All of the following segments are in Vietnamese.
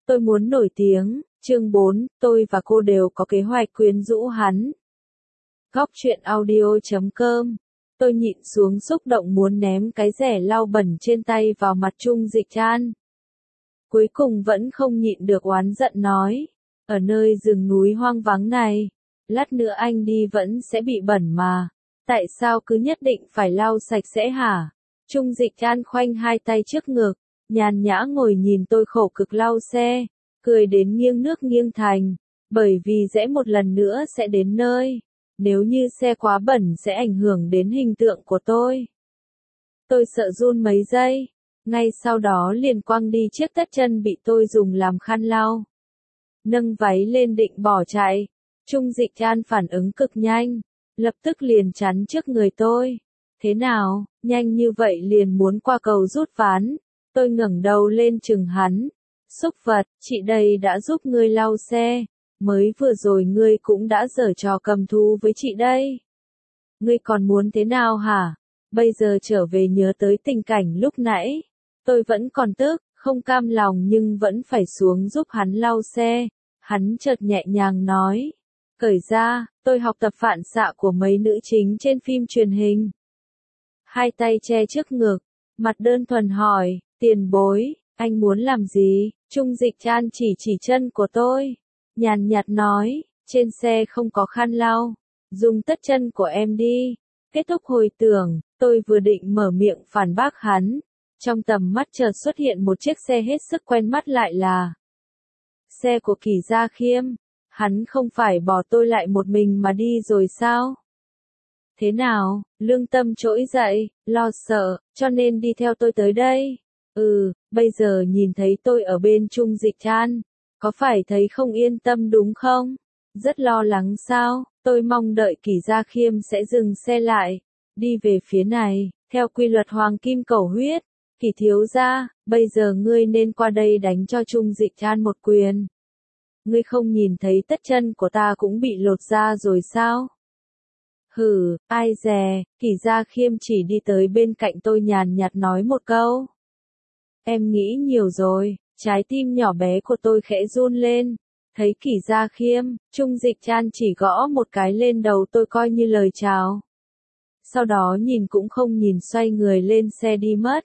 Tôi muốn nổi tiếng. Chương 4, tôi và cô đều có kế hoạch quyến rũ hắn. Góc truyện audio.com. Tôi nhịn xuống xúc động muốn ném cái rẻ lau bẩn trên tay vào mặt Trung Dịch An. Cuối cùng vẫn không nhịn được oán giận nói. Ở nơi rừng núi hoang vắng này, lát nữa anh đi vẫn sẽ bị bẩn mà. Tại sao cứ nhất định phải lau sạch sẽ hả? Trung Dịch An khoanh hai tay trước ngực, nhàn nhã ngồi nhìn tôi khổ cực lau xe, cười đến nghiêng nước nghiêng thành, bởi vì rẽ một lần nữa sẽ đến nơi. Nếu như xe quá bẩn sẽ ảnh hưởng đến hình tượng của tôi. Tôi sợ run mấy giây, ngay sau đó liền quăng đi chiếc tất chân bị tôi dùng làm khăn lau. Nâng váy lên định bỏ chạy, Trung Dịch An phản ứng cực nhanh, lập tức liền chắn trước người tôi. Thế nào, nhanh như vậy liền muốn qua cầu rút ván? Tôi ngẩng đầu lên chừng hắn. Xúc vật, chị đây đã giúp ngươi lau xe. Mới vừa rồi ngươi cũng đã giở trò cầm thú với chị đây. Ngươi còn muốn thế nào hả? Bây giờ trở về nhớ tới tình cảnh lúc nãy. Tôi vẫn còn tức, không cam lòng nhưng vẫn phải xuống giúp hắn lau xe. Hắn chợt nhẹ nhàng nói. Cởi ra, tôi học tập phản xạ của mấy nữ chính trên phim truyền hình. Hai tay che trước ngực, mặt đơn thuần hỏi, tiền bối, anh muốn làm gì? Trung Dịch An chỉ chân của tôi. Nhàn nhạt nói, trên xe không có khăn lau, dùng tất chân của em đi. Kết thúc hồi tưởng, tôi vừa định mở miệng phản bác hắn. Trong tầm mắt chợt xuất hiện một chiếc xe hết sức quen mắt lại là xe của Kỷ Gia Khiêm. Hắn không phải bỏ tôi lại một mình mà đi rồi sao? Thế nào, lương tâm trỗi dậy, lo sợ, cho nên đi theo tôi tới đây. Bây giờ nhìn thấy tôi ở bên Trung Dịch An, có phải thấy không yên tâm đúng không? Rất lo lắng sao? Tôi mong đợi Kỷ Gia Khiêm sẽ dừng xe lại, đi về phía này, theo quy luật hoàng kim cầu huyết. Kỷ thiếu gia, bây giờ ngươi nên qua đây đánh cho Trung Dịch An một quyền. Ngươi không nhìn thấy tất chân của ta cũng bị lột ra rồi sao? Hừ, ai dè, Kỷ Gia Khiêm chỉ đi tới bên cạnh tôi nhàn nhạt nói một câu. Em nghĩ nhiều rồi, trái tim nhỏ bé của tôi khẽ run lên. Thấy Kỷ Gia Khiêm, Trung Dịch An chỉ gõ một cái lên đầu tôi coi như lời chào. Sau đó nhìn cũng không nhìn xoay người lên xe đi mất.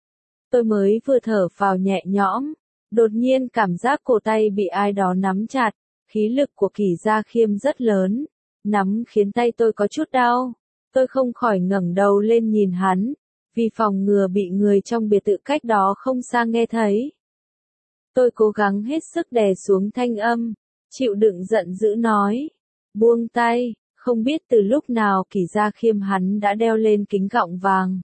Tôi mới vừa thở phào nhẹ nhõm, đột nhiên cảm giác cổ tay bị ai đó nắm chặt, khí lực của Kỷ Gia Khiêm rất lớn, nắm khiến tay tôi có chút đau. Tôi không khỏi ngẩng đầu lên nhìn hắn, vì phòng ngừa bị người trong biệt thự cách đó không xa nghe thấy. Tôi cố gắng hết sức đè xuống thanh âm, chịu đựng giận dữ nói, buông tay. Không biết từ lúc nào Kỷ Gia Khiêm hắn đã đeo lên kính gọng vàng.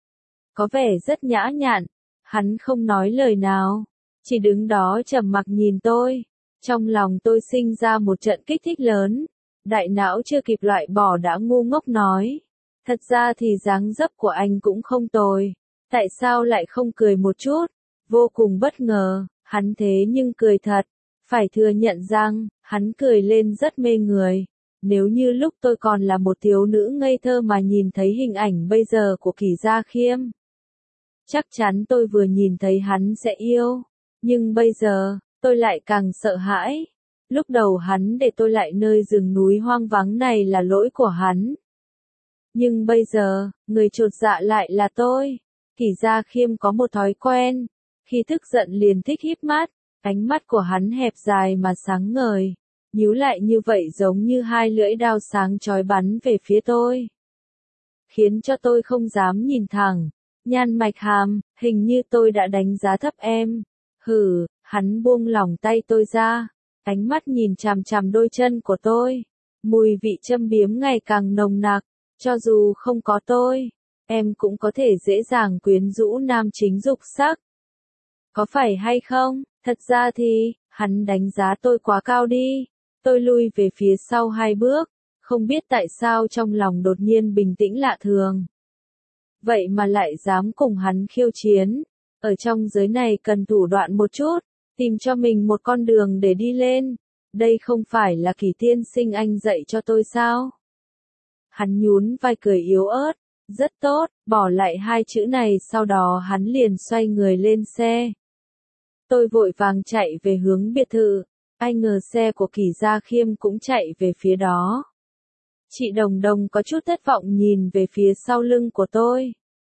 Có vẻ rất nhã nhặn, hắn không nói lời nào, chỉ đứng đó trầm mặc nhìn tôi. Trong lòng tôi sinh ra một trận kích thích lớn, đại não chưa kịp loại bỏ đã ngu ngốc nói. Thật ra thì dáng dấp của anh cũng không tồi, tại sao lại không cười một chút? Vô cùng bất ngờ, hắn thế nhưng cười thật, phải thừa nhận rằng, hắn cười lên rất mê người. Nếu như lúc tôi còn là một thiếu nữ ngây thơ mà nhìn thấy hình ảnh bây giờ của Kỷ Gia Khiêm, chắc chắn tôi vừa nhìn thấy hắn sẽ yêu. Nhưng bây giờ, tôi lại càng sợ hãi. Lúc đầu hắn để tôi lại nơi rừng núi hoang vắng này là lỗi của hắn. Nhưng bây giờ, người chột dạ lại là tôi. Kỷ Gia Khiêm có một thói quen, khi tức giận liền thích híp mắt, ánh mắt của hắn hẹp dài mà sáng ngời, nhíu lại như vậy giống như hai lưỡi dao sáng chói bắn về phía tôi. Khiến cho tôi không dám nhìn thẳng, nhăn mạch hàm, hình như tôi đã đánh giá thấp em. Hừ, hắn buông lỏng tay tôi ra, ánh mắt nhìn chằm chằm đôi chân của tôi. Mùi vị châm biếm ngày càng nồng nặc, cho dù không có tôi, em cũng có thể dễ dàng quyến rũ nam chính dục sắc. Có phải hay không? Thật ra thì, hắn đánh giá tôi quá cao đi. Tôi lui về phía sau 2 bước, không biết tại sao trong lòng đột nhiên bình tĩnh lạ thường. Vậy mà lại dám cùng hắn khiêu chiến. Ở trong giới này cần thủ đoạn một chút, tìm cho mình một con đường để đi lên. Đây không phải là Kỷ tiên sinh anh dạy cho tôi sao? Hắn nhún vai cười yếu ớt. Rất tốt, bỏ lại 2 chữ này sau đó hắn liền xoay người lên xe. Tôi vội vàng chạy về hướng biệt thự, ai ngờ xe của Kỷ Gia Khiêm cũng chạy về phía đó. Chị Đồng Đồng có chút thất vọng nhìn về phía sau lưng của tôi.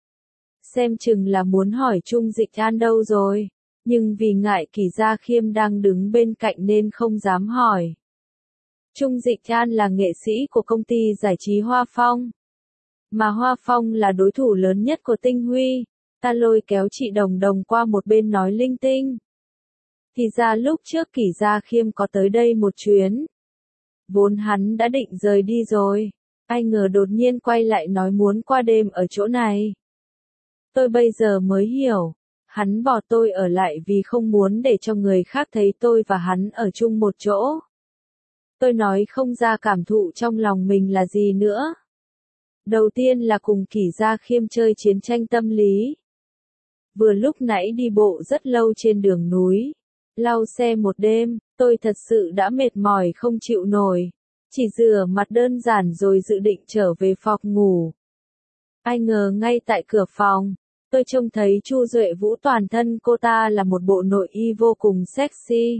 Xem chừng là muốn hỏi Trung Dịch An đâu rồi, nhưng vì ngại Kỷ Gia Khiêm đang đứng bên cạnh nên không dám hỏi. Trung Dịch An là nghệ sĩ của công ty giải trí Hoa Phong. Mà Hoa Phong là đối thủ lớn nhất của Tinh Huy. Ta lôi kéo chị Đồng Đồng qua một bên nói linh tinh. Thì ra lúc trước Kỷ Gia Khiêm có tới đây một chuyến. Vốn hắn đã định rời đi rồi. Ai ngờ đột nhiên quay lại nói muốn qua đêm ở chỗ này. Tôi bây giờ mới hiểu. Hắn bỏ tôi ở lại vì không muốn để cho người khác thấy tôi và hắn ở chung một chỗ. Tôi nói không ra cảm thụ trong lòng mình là gì nữa. Đầu tiên là cùng Kỷ Gia Khiêm chơi chiến tranh tâm lý. Vừa lúc nãy đi bộ rất lâu trên đường núi, lau xe một đêm, tôi thật sự đã mệt mỏi không chịu nổi. Chỉ rửa mặt đơn giản rồi dự định trở về phòng ngủ. Ai ngờ ngay tại cửa phòng, tôi trông thấy Chu Duệ Vũ toàn thân cô ta là một bộ nội y vô cùng sexy.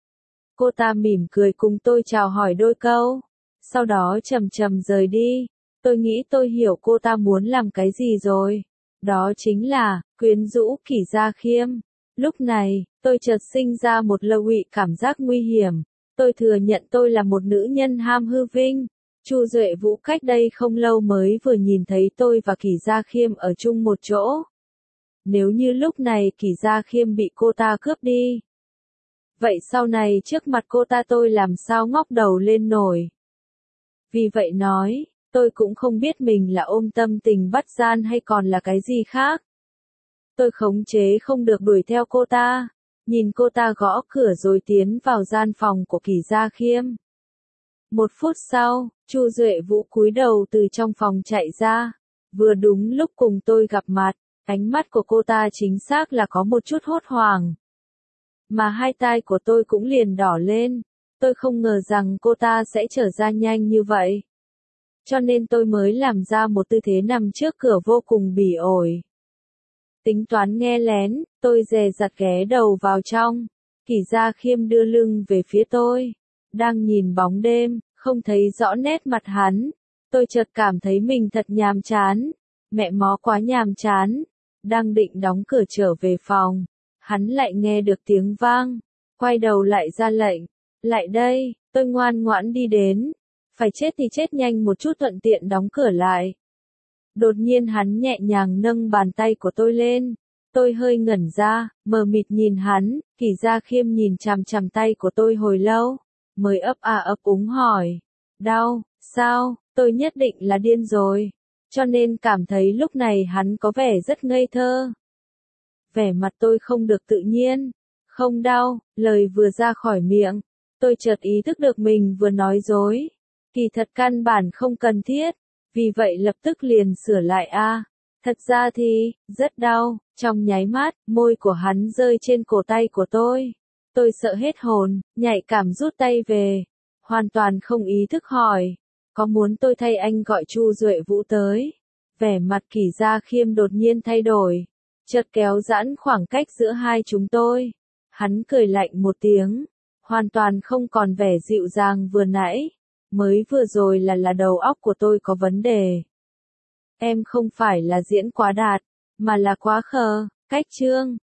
Cô ta mỉm cười cùng tôi chào hỏi đôi câu, sau đó chậm chậm rời đi. Tôi nghĩ tôi hiểu cô ta muốn làm cái gì rồi. Đó chính là, quyến rũ Kỷ Gia Khiêm. Lúc này, tôi chợt sinh ra một lậu ị cảm giác nguy hiểm. Tôi thừa nhận tôi là một nữ nhân ham hư vinh. Chu Duệ Vũ cách đây không lâu mới vừa nhìn thấy tôi và Kỷ Gia Khiêm ở chung một chỗ. Nếu như lúc này Kỷ Gia Khiêm bị cô ta cướp đi, vậy sau này trước mặt cô ta tôi làm sao ngóc đầu lên nổi. Vì vậy nói, tôi cũng không biết mình là ôm tâm tình bắt gian hay còn là cái gì khác. Tôi khống chế không được đuổi theo cô ta, nhìn cô ta gõ cửa rồi tiến vào gian phòng của Kỷ Gia Khiêm. 1 phút sau, Chu Duệ Vũ cúi đầu từ trong phòng chạy ra, vừa đúng lúc cùng tôi gặp mặt, ánh mắt của cô ta chính xác là có một chút hốt hoảng. Mà hai tai của tôi cũng liền đỏ lên, tôi không ngờ rằng cô ta sẽ trở ra nhanh như vậy. Cho nên tôi mới làm ra một tư thế nằm trước cửa vô cùng bỉ ổi. Tính toán nghe lén, tôi dè dặt ghé đầu vào trong. Kỷ Gia Khiêm đưa lưng về phía tôi, đang nhìn bóng đêm, không thấy rõ nét mặt hắn. Tôi chợt cảm thấy mình thật nhàm chán. Mẹ mó quá nhàm chán. Đang định đóng cửa trở về phòng, hắn lại nghe được tiếng vang, quay đầu lại ra lệnh. Lại đây, tôi ngoan ngoãn đi đến. Phải chết thì chết nhanh một chút thuận tiện đóng cửa lại. Đột nhiên hắn nhẹ nhàng nâng bàn tay của tôi lên. Tôi hơi ngẩn ra, mờ mịt nhìn hắn. Kỷ Gia Khiêm nhìn chằm chằm tay của tôi hồi lâu, mới ấp ấp úng hỏi. Đau, sao? Tôi nhất định là điên rồi. Cho nên cảm thấy lúc này hắn có vẻ rất ngây thơ. Vẻ mặt tôi không được tự nhiên. Không đau, lời vừa ra khỏi miệng. Tôi chợt ý thức được mình vừa nói dối. Kỳ thật căn bản không cần thiết. Vì vậy lập tức liền sửa lại thật ra thì, rất đau. Trong nháy mắt, môi của hắn rơi trên cổ tay của tôi. Tôi sợ hết hồn, nhạy cảm rút tay về. Hoàn toàn không ý thức hỏi. Có muốn tôi thay anh gọi Chu Duệ Vũ tới? Vẻ mặt Kỷ Gia Khiêm đột nhiên thay đổi. Chợt kéo giãn khoảng cách giữa hai chúng tôi. Hắn cười lạnh một tiếng. Hoàn toàn không còn vẻ dịu dàng vừa nãy. Mới vừa rồi là đầu óc của tôi có vấn đề. Em không phải là diễn quá đạt, mà là quá khờ, cách chương.